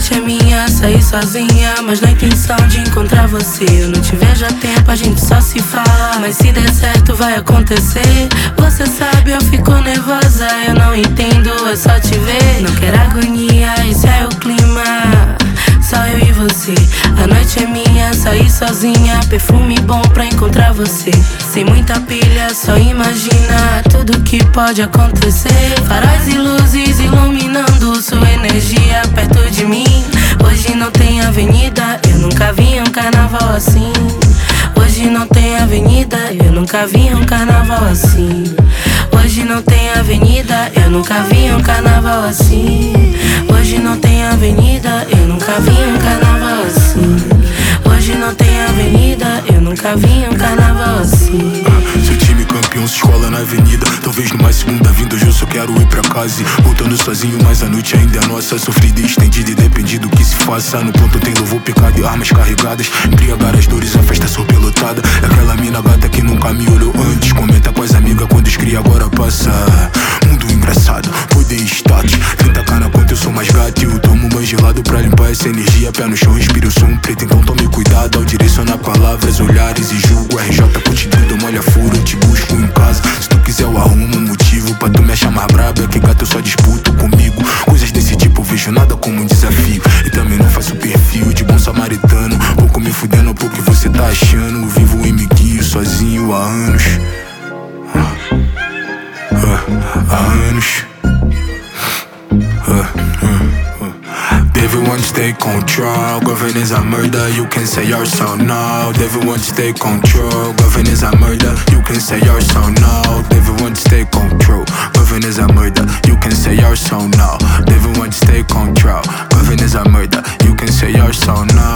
noite é minha, saí sozinha, mas na intenção de encontrar você. Eu não te vejo há tempo, a gente só se fala, mas se der certo vai acontecer. Você sabe, eu fico nervosa, eu não entendo, é só te ver. Não quero agonia, esse é o clima, só eu e você. A noite é minha, saí sozinha, perfume bom pra encontrar você. Sem muita pilha, só imagina tudo que pode acontecer. Faróis e luzes iluminando sua energia perto de mim. Hoje não tem avenida, eu nunca vi um carnaval assim. Hoje não tem avenida, eu nunca vi um carnaval assim. Hoje não tem avenida, eu nunca vi um carnaval assim. Hoje não tem avenida, eu nunca vi um carnaval assim. Hoje não tem avenida, eu nunca vi um carnaval assim. Seu time campeão se escola na avenida. Talvez numa segunda vinda, hoje eu só quero ir pra casa. Voltando sozinho, mas a noite ainda é nossa. Sofrida e estendida e depende do que se faça. No ponto tem louvor picado e armas carregadas. Embriagar as dores, a festa superlotada. É aquela mina gata que nunca me olhou antes. Comenta com as amigas quando escreve agora passa. Mundo engraçado, poder status. 30k na conta, eu sou mais gato. E eu tomo banho gelado pra limpar essa energia. Pé no chão, respiro o som preto, então tome cuidado ao direcionar palavras, olhares e julgo. RJ contigo, molha furo, eu te busco em casa. Se tu quiser eu arrumo um motivo pra tu me achar mais brabo. É que gato eu só disputo comigo. Coisas desse tipo eu vejo nada como um desafio. E também não faço perfil de bom samaritano. Pouco me fudendo por que você tá achando. Vivo em miguinho sozinho há anos. Há anos. Everyone stay control, governance a murder, you can say you're so no. Everyone stay control, governance a murder, you can say you're so no. Everyone stay control, governance a murder, you can say you're so no. Everyone stay control, governance a murder, you can say you're so no.